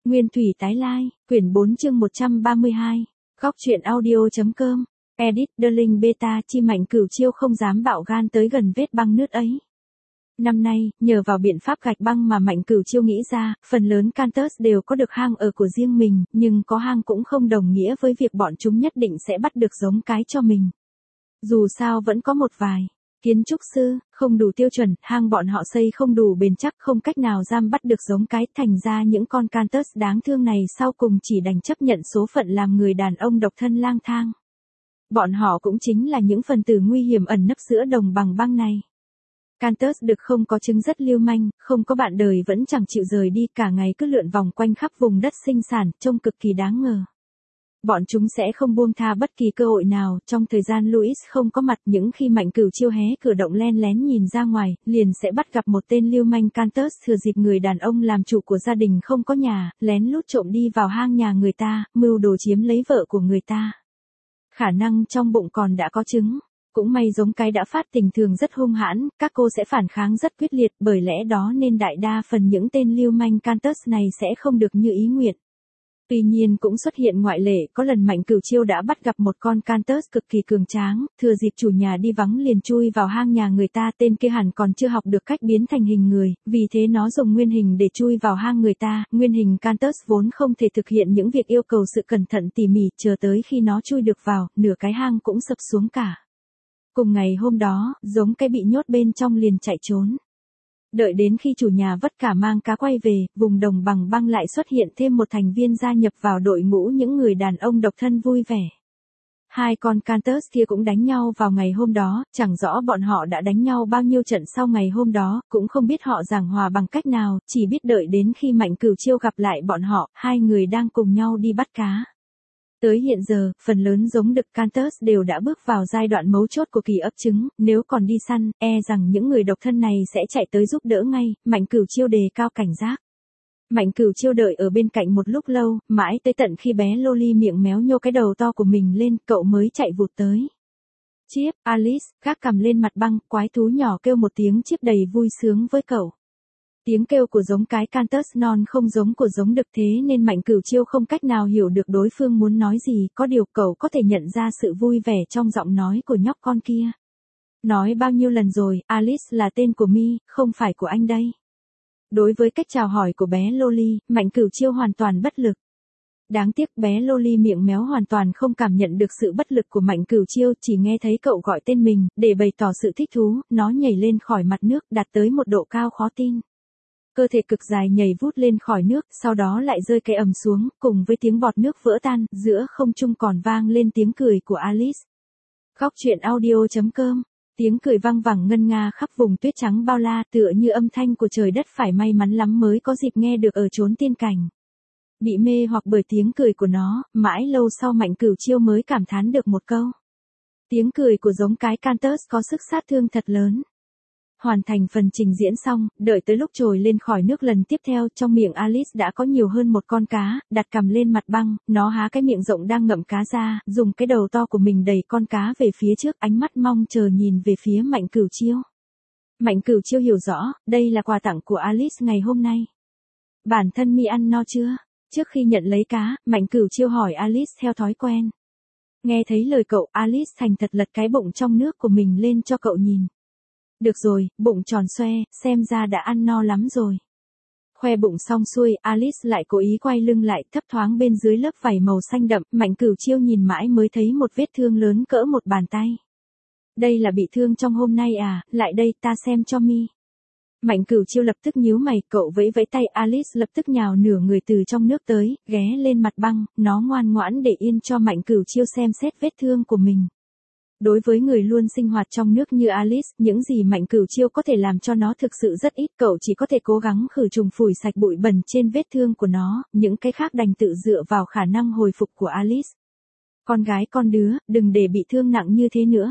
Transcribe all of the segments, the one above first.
Nguyên thủy tái lai, quyển 4 chương 132. Góc truyện audio.com. Edit, Darling Beta. Chi Mạnh Cửu Chiêu không dám bạo gan tới gần vết băng nứt ấy. Năm nay, nhờ vào biện pháp gạch băng mà Mạnh Cửu Chiêu nghĩ ra, phần lớn Cantus đều có được hang ở của riêng mình, nhưng có hang cũng không đồng nghĩa với việc bọn chúng nhất định sẽ bắt được giống cái cho mình. Dù sao vẫn có một vài kiến trúc sư, không đủ tiêu chuẩn, hang bọn họ xây không đủ bền chắc, không cách nào giam bắt được giống cái, thành ra những con Cantus đáng thương này sau cùng chỉ đành chấp nhận số phận làm người đàn ông độc thân lang thang. Bọn họ cũng chính là những phần tử nguy hiểm ẩn nấp giữa đồng bằng băng này. Cantus được không có chứng rất lưu manh, không có bạn đời vẫn chẳng chịu rời đi, cả ngày cứ lượn vòng quanh khắp vùng đất sinh sản, trông cực kỳ đáng ngờ. Bọn chúng sẽ không buông tha bất kỳ cơ hội nào. Trong thời gian Louis không có mặt, những khi Mạnh Cửu Chiêu hé cửa động len lén nhìn ra ngoài, liền sẽ bắt gặp một tên lưu manh Cantus thừa dịp người đàn ông làm chủ của gia đình không có nhà, lén lút trộm đi vào hang nhà người ta, mưu đồ chiếm lấy vợ của người ta. Khả năng trong bụng còn đã có trứng. Cũng may giống cái đã phát tình thường rất hung hãn, các cô sẽ phản kháng rất quyết liệt, bởi lẽ đó nên đại đa phần những tên lưu manh Cantus này sẽ không được như ý nguyện. Tuy nhiên cũng xuất hiện ngoại lệ, có lần Mạnh Cửu Chiêu đã bắt gặp một con Cantus cực kỳ cường tráng, thừa dịp chủ nhà đi vắng liền chui vào hang nhà người ta, tên kia hẳn còn chưa học được cách biến thành hình người, vì thế nó dùng nguyên hình để chui vào hang người ta. Nguyên hình Cantus vốn không thể thực hiện những việc yêu cầu sự cẩn thận tỉ mỉ, chờ tới khi nó chui được vào, nửa cái hang cũng sập xuống cả. Cùng ngày hôm đó, giống cái bị nhốt bên trong liền chạy trốn. Đợi đến khi chủ nhà vất cả mang cá quay về, vùng đồng bằng băng lại xuất hiện thêm một thành viên gia nhập vào đội ngũ những người đàn ông độc thân vui vẻ. Hai con Cantus kia cũng đánh nhau vào ngày hôm đó, chẳng rõ bọn họ đã đánh nhau bao nhiêu trận sau ngày hôm đó, cũng không biết họ giảng hòa bằng cách nào, chỉ biết đợi đến khi Mạnh Cửu Chiêu gặp lại bọn họ, hai người đang cùng nhau đi bắt cá. Tới hiện giờ, phần lớn giống đực Cantus đều đã bước vào giai đoạn mấu chốt của kỳ ấp trứng, nếu còn đi săn, rằng những người độc thân này sẽ chạy tới giúp đỡ ngay. Mạnh Cửu Chiêu đề cao cảnh giác. Mạnh Cửu Chiêu đợi ở bên cạnh một lúc lâu, mãi tới tận khi bé Loli miệng méo nhô cái đầu to của mình lên, cậu mới chạy vụt tới. Chip, Alice, gác cằm lên mặt băng, quái thú nhỏ kêu một tiếng chip đầy vui sướng với cậu. Tiếng kêu của giống cái Cantus non không giống của giống đực, thế nên Mạnh Cửu Chiêu không cách nào hiểu được đối phương muốn nói gì, có điều cậu có thể nhận ra sự vui vẻ trong giọng nói của nhóc con kia. Nói bao nhiêu lần rồi, Alice là tên của Mi, không phải của anh đây. Đối với cách chào hỏi của bé Loli, Mạnh Cửu Chiêu hoàn toàn bất lực. Đáng tiếc bé Loli miệng méo hoàn toàn không cảm nhận được sự bất lực của Mạnh Cửu Chiêu, chỉ nghe thấy cậu gọi tên mình, để bày tỏ sự thích thú, nó nhảy lên khỏi mặt nước, đạt tới một độ cao khó tin. Cơ thể cực dài nhảy vút lên khỏi nước, sau đó lại rơi cái ầm xuống, cùng với tiếng bọt nước vỡ tan, giữa không trung còn vang lên tiếng cười của Alice. Góc truyện audio.com. Tiếng cười vang vẳng ngân nga khắp vùng tuyết trắng bao la, tựa như âm thanh của trời đất, phải may mắn lắm mới có dịp nghe được ở chốn tiên cảnh. Bị mê hoặc bởi tiếng cười của nó, mãi lâu sau Mạnh Cửu Chiêu mới cảm thán được một câu. Tiếng cười của giống cái Cantus có sức sát thương thật lớn. Hoàn thành phần trình diễn xong, đợi tới lúc trồi lên khỏi nước lần tiếp theo, trong miệng Alice đã có nhiều hơn một con cá, đặt cằm lên mặt băng, nó há cái miệng rộng đang ngậm cá ra, dùng cái đầu to của mình đẩy con cá về phía trước, ánh mắt mong chờ nhìn về phía Mạnh Cửu Chiêu. Mạnh Cửu Chiêu hiểu rõ, đây là quà tặng của Alice ngày hôm nay. Bản thân Mi ăn no chưa? Trước khi nhận lấy cá, Mạnh Cửu Chiêu hỏi Alice theo thói quen. Nghe thấy lời cậu, Alice thành thật lật cái bụng trong nước của mình lên cho cậu nhìn. Được rồi, bụng tròn xoe, xem ra đã ăn no lắm rồi. Khoe bụng xong xuôi, Alice lại cố ý quay lưng lại, thấp thoáng bên dưới lớp vảy màu xanh đậm, Mạnh Cửu Chiêu nhìn mãi mới thấy một vết thương lớn cỡ một bàn tay. Đây là bị thương trong hôm nay à, lại đây ta xem cho Mi. Mạnh Cửu Chiêu lập tức nhíu mày, cậu vẫy vẫy tay, Alice lập tức nhào nửa người từ trong nước tới, ghé lên mặt băng, nó ngoan ngoãn để yên cho Mạnh Cửu Chiêu xem xét vết thương của mình. Đối với người luôn sinh hoạt trong nước như Alice, những gì Mạnh Cửu Chiêu có thể làm cho nó thực sự rất ít, cậu chỉ có thể cố gắng khử trùng phủi sạch bụi bẩn trên vết thương của nó, những cái khác đành tự dựa vào khả năng hồi phục của Alice. Con gái con đứa, đừng để bị thương nặng như thế nữa.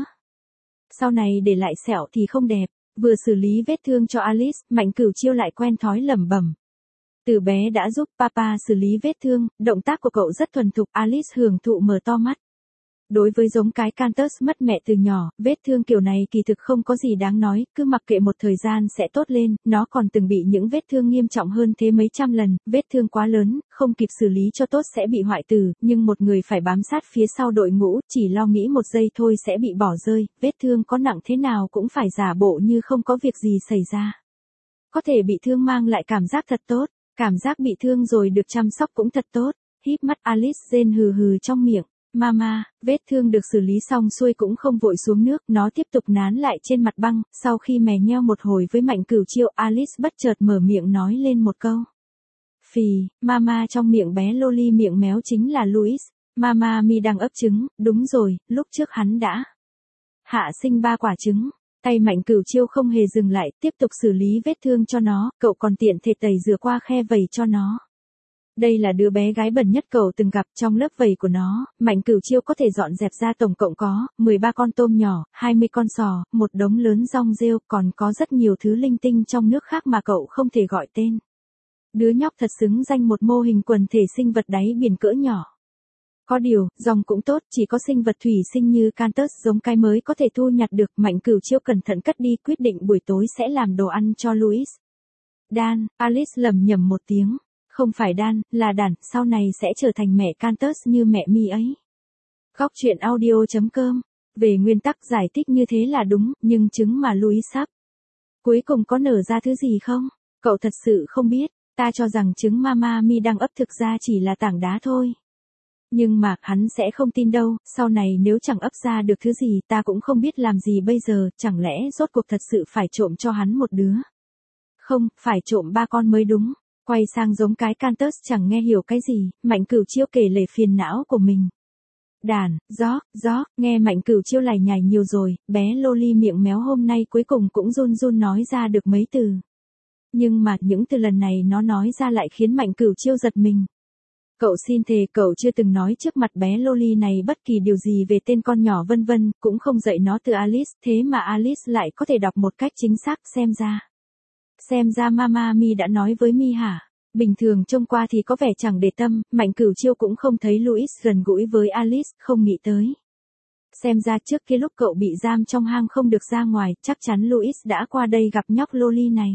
Sau này để lại sẹo thì không đẹp. Vừa xử lý vết thương cho Alice, Mạnh Cửu Chiêu lại quen thói lẩm bẩm. Từ bé đã giúp papa xử lý vết thương, động tác của cậu rất thuần thục, Alice hưởng thụ mở to mắt. Đối với giống cái Cantus mất mẹ từ nhỏ, vết thương kiểu này kỳ thực không có gì đáng nói, cứ mặc kệ một thời gian sẽ tốt lên, nó còn từng bị những vết thương nghiêm trọng hơn thế mấy trăm lần, vết thương quá lớn, không kịp xử lý cho tốt sẽ bị hoại tử, nhưng một người phải bám sát phía sau đội ngũ, chỉ lo nghĩ một giây thôi sẽ bị bỏ rơi, vết thương có nặng thế nào cũng phải giả bộ như không có việc gì xảy ra. Có thể bị thương mang lại cảm giác thật tốt, cảm giác bị thương rồi được chăm sóc cũng thật tốt, híp mắt Alice rên hừ hừ trong miệng. Mama, vết thương được xử lý xong xuôi cũng không vội xuống nước, nó tiếp tục nán lại trên mặt băng, sau khi mè nheo một hồi với Mạnh Cửu Chiêu, Alice bất chợt mở miệng nói lên một câu. Phì, Mama trong miệng bé Loli miệng méo chính là Louis, Mama mi đang ấp trứng, đúng rồi, lúc trước hắn đã hạ sinh 3 quả trứng. Tay Mạnh Cửu Chiêu không hề dừng lại, tiếp tục xử lý vết thương cho nó, cậu còn tiện thể tẩy rửa qua khe vầy cho nó. Đây là đứa bé gái bẩn nhất cậu từng gặp, trong lớp vầy của nó, Mạnh Cửu Chiêu có thể dọn dẹp ra tổng cộng có 13 con tôm nhỏ, 20 con sò, một đống lớn rong rêu, còn có rất nhiều thứ linh tinh trong nước khác mà cậu không thể gọi tên. Đứa nhóc thật xứng danh một mô hình quần thể sinh vật đáy biển cỡ nhỏ. Có điều, dòng cũng tốt, chỉ có sinh vật thủy sinh như Cantus giống cái mới có thể thu nhặt được. Mạnh Cửu Chiêu cẩn thận cất đi, quyết định buổi tối sẽ làm đồ ăn cho Louis. Dan, Alice lẩm nhẩm một tiếng. Không phải Dan, là Đản, sau này sẽ trở thành mẹ Cantus như mẹ mi ấy. Góc truyện audio.com. Về nguyên tắc giải thích như thế là đúng, nhưng trứng mà Louis sắp cuối cùng có nở ra thứ gì không? Cậu thật sự không biết, ta cho rằng trứng Mama mi đang ấp thực ra chỉ là tảng đá thôi. Nhưng mà, hắn sẽ không tin đâu, sau này nếu chẳng ấp ra được thứ gì ta cũng không biết làm gì bây giờ, chẳng lẽ rốt cuộc thật sự phải trộm cho hắn một đứa. Không, phải trộm 3 con mới đúng. Quay sang giống cái Cantus chẳng nghe hiểu cái gì, Mạnh Cửu Chiêu kể lể phiền não của mình. Đàn, gió, nghe Mạnh Cửu Chiêu lải nhải nhiều rồi, bé Loli miệng méo hôm nay cuối cùng cũng run run nói ra được mấy từ. Nhưng mà, những từ lần này nó nói ra lại khiến Mạnh Cửu Chiêu giật mình. Cậu xin thề cậu chưa từng nói trước mặt bé Loli này bất kỳ điều gì về tên con nhỏ vân vân, cũng không dạy nó từ Alice, thế mà Alice lại có thể đọc một cách chính xác, xem ra Mama mi đã nói với mi hả? Bình thường trông qua thì có vẻ chẳng để tâm, Mạnh Cửu Chiêu cũng không thấy Louis gần gũi với Alice, không nghĩ tới. Xem ra trước kia lúc cậu bị giam trong hang không được ra ngoài, chắc chắn Louis đã qua đây gặp nhóc Loli này.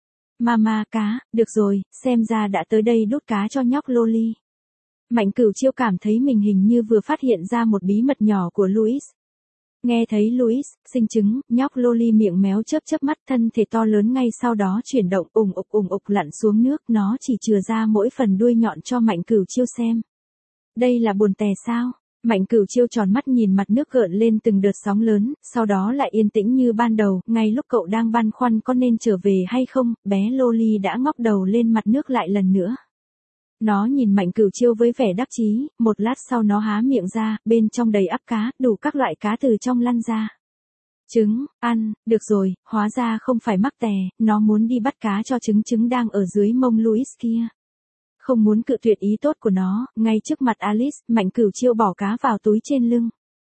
Mama cá, được rồi, xem ra đã tới đây đút cá cho nhóc Loli. Mạnh Cửu Chiêu cảm thấy mình hình như vừa phát hiện ra một bí mật nhỏ của Louis. Nghe thấy Louis sinh trứng, nhóc Loli miệng méo chớp mắt, thân thể to lớn ngay sau đó chuyển động ùng ục lặn xuống nước, nó chỉ chừa ra mỗi phần đuôi nhọn cho Mạnh Cửu Chiêu xem. Đây là buồn tè sao? Mạnh Cửu Chiêu tròn mắt nhìn mặt nước gợn lên từng đợt sóng lớn, sau đó lại yên tĩnh như ban đầu, ngay lúc cậu đang băn khoăn có nên trở về hay không, bé Loli đã ngóc đầu lên mặt nước lại lần nữa. Nó nhìn Mạnh Cửu Chiêu với vẻ đắc chí, một lát sau nó há miệng ra, bên trong đầy ắp cá, đủ các loại cá từ trong lăn ra. Trứng, ăn, được rồi, hóa ra không phải mắc tè, nó muốn đi bắt cá cho trứng đang ở dưới mông Louis kia. Không muốn cự tuyệt ý tốt của nó, ngay trước mặt Alice, Mạnh Cửu Chiêu bỏ cá vào túi trên lưng.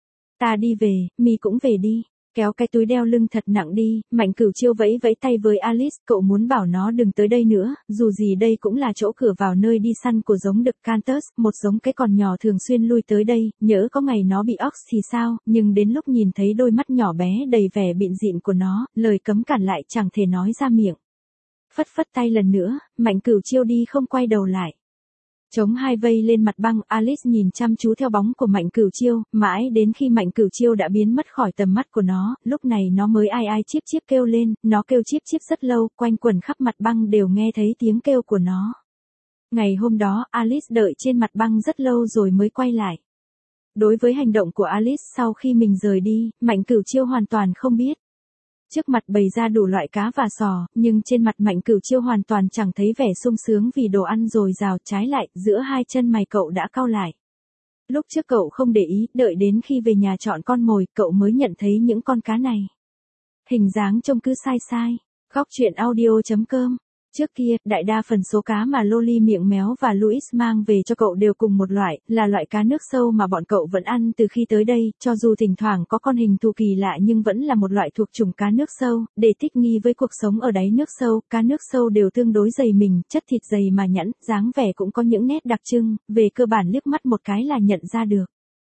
Ta đi về, mi cũng về đi. Kéo cái túi đeo lưng thật nặng đi, Mạnh Cửu Chiêu vẫy tay với Alice, cậu muốn bảo nó đừng tới đây nữa, dù gì đây cũng là chỗ cửa vào nơi đi săn của giống đực Cantus, một giống cái còn nhỏ thường xuyên lui tới đây, nhỡ có ngày nó bị ox thì sao, nhưng đến lúc nhìn thấy đôi mắt nhỏ bé đầy vẻ bịn dịn của nó, lời cấm cản lại chẳng thể nói ra miệng. Phất tay lần nữa, Mạnh Cửu Chiêu đi không quay đầu lại. Chống hai vây lên mặt băng, Alice nhìn chăm chú theo bóng của Mạnh Cửu Chiêu, mãi đến khi Mạnh Cửu Chiêu đã biến mất khỏi tầm mắt của nó, lúc này nó mới ai chíp kêu lên, nó kêu chíp rất lâu, quanh quẩn khắp mặt băng đều nghe thấy tiếng kêu của nó. Ngày hôm đó, Alice đợi trên mặt băng rất lâu rồi mới quay lại. Đối với hành động của Alice sau khi mình rời đi, Mạnh Cửu Chiêu hoàn toàn không biết. Trước mặt bày ra đủ loại cá và sò, nhưng trên mặt Mạnh Cửu Chiêu hoàn toàn chẳng thấy vẻ sung sướng vì đồ ăn dồi dào, trái lại, giữa hai chân mày cậu đã cau lại. Lúc trước cậu không để ý, đợi đến khi về nhà chọn con mồi, cậu mới nhận thấy những con cá này. Hình dáng trông cứ sai. Góc truyện audio.com. Trước kia, đại đa phần số cá mà Loli miệng méo và Louis mang về cho cậu đều cùng một loại, là loại cá nước sâu mà bọn cậu vẫn ăn từ khi tới đây, cho dù thỉnh thoảng có con hình thù kỳ lạ nhưng vẫn là một loại thuộc chủng cá nước sâu, để thích nghi với cuộc sống ở đáy nước sâu, cá nước sâu đều tương đối dày mình, chất thịt dày mà nhẵn, dáng vẻ cũng có những nét đặc trưng, về cơ bản liếc mắt một cái là nhận ra được.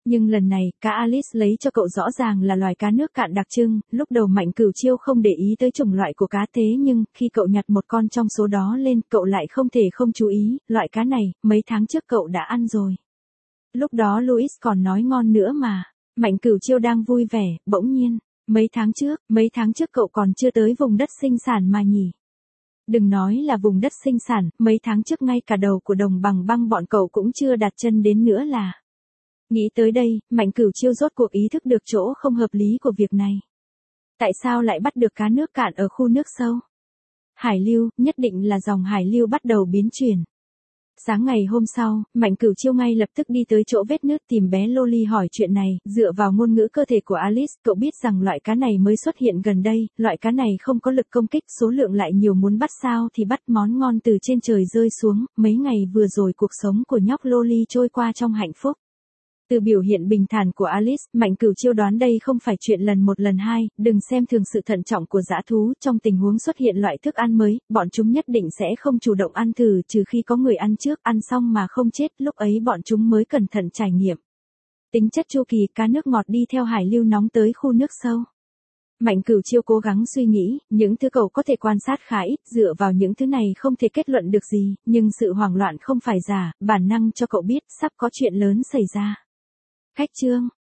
Nhưng lần này, cá Alice lấy cho cậu rõ ràng là loài cá nước cạn đặc trưng, lúc đầu Mạnh Cửu Chiêu không để ý tới chủng loại của cá thế nhưng, khi cậu nhặt một con trong số đó lên, cậu lại không thể không chú ý, loại cá này, mấy tháng trước cậu đã ăn rồi. Lúc đó Louis còn nói ngon nữa mà. Mạnh Cửu Chiêu đang vui vẻ, bỗng nhiên, mấy tháng trước cậu còn chưa tới vùng đất sinh sản mà nhỉ. Đừng nói là vùng đất sinh sản, mấy tháng trước ngay cả đầu của đồng bằng băng bọn cậu cũng chưa đặt chân đến nữa là. Nghĩ tới đây, Mạnh Cửu Chiêu rốt cuộc ý thức được chỗ không hợp lý của việc này. Tại sao lại bắt được cá nước cạn ở khu nước sâu? Hải lưu, nhất định là dòng hải lưu bắt đầu biến chuyển. Sáng ngày hôm sau, Mạnh Cửu Chiêu ngay lập tức đi tới chỗ vết nứt tìm bé Loli hỏi chuyện này, dựa vào ngôn ngữ cơ thể của Alice, cậu biết rằng loại cá này mới xuất hiện gần đây, loại cá này không có lực công kích, số lượng lại nhiều muốn bắt sao thì bắt, món ngon từ trên trời rơi xuống, mấy ngày vừa rồi cuộc sống của nhóc Loli trôi qua trong hạnh phúc. Từ biểu hiện bình thản của Alice, Mạnh Cửu Chiêu đoán đây không phải chuyện lần một lần hai, đừng xem thường sự thận trọng của dã thú, trong tình huống xuất hiện loại thức ăn mới, bọn chúng nhất định sẽ không chủ động ăn thử trừ khi có người ăn trước, ăn xong mà không chết, lúc ấy bọn chúng mới cẩn thận trải nghiệm. Tính chất chu kỳ, cá nước ngọt đi theo hải lưu nóng tới khu nước sâu. Mạnh Cửu Chiêu cố gắng suy nghĩ, những thứ cậu có thể quan sát khá ít, dựa vào những thứ này không thể kết luận được gì, nhưng sự hoảng loạn không phải giả, bản năng cho cậu biết, sắp có chuyện lớn xảy ra. Khách trương,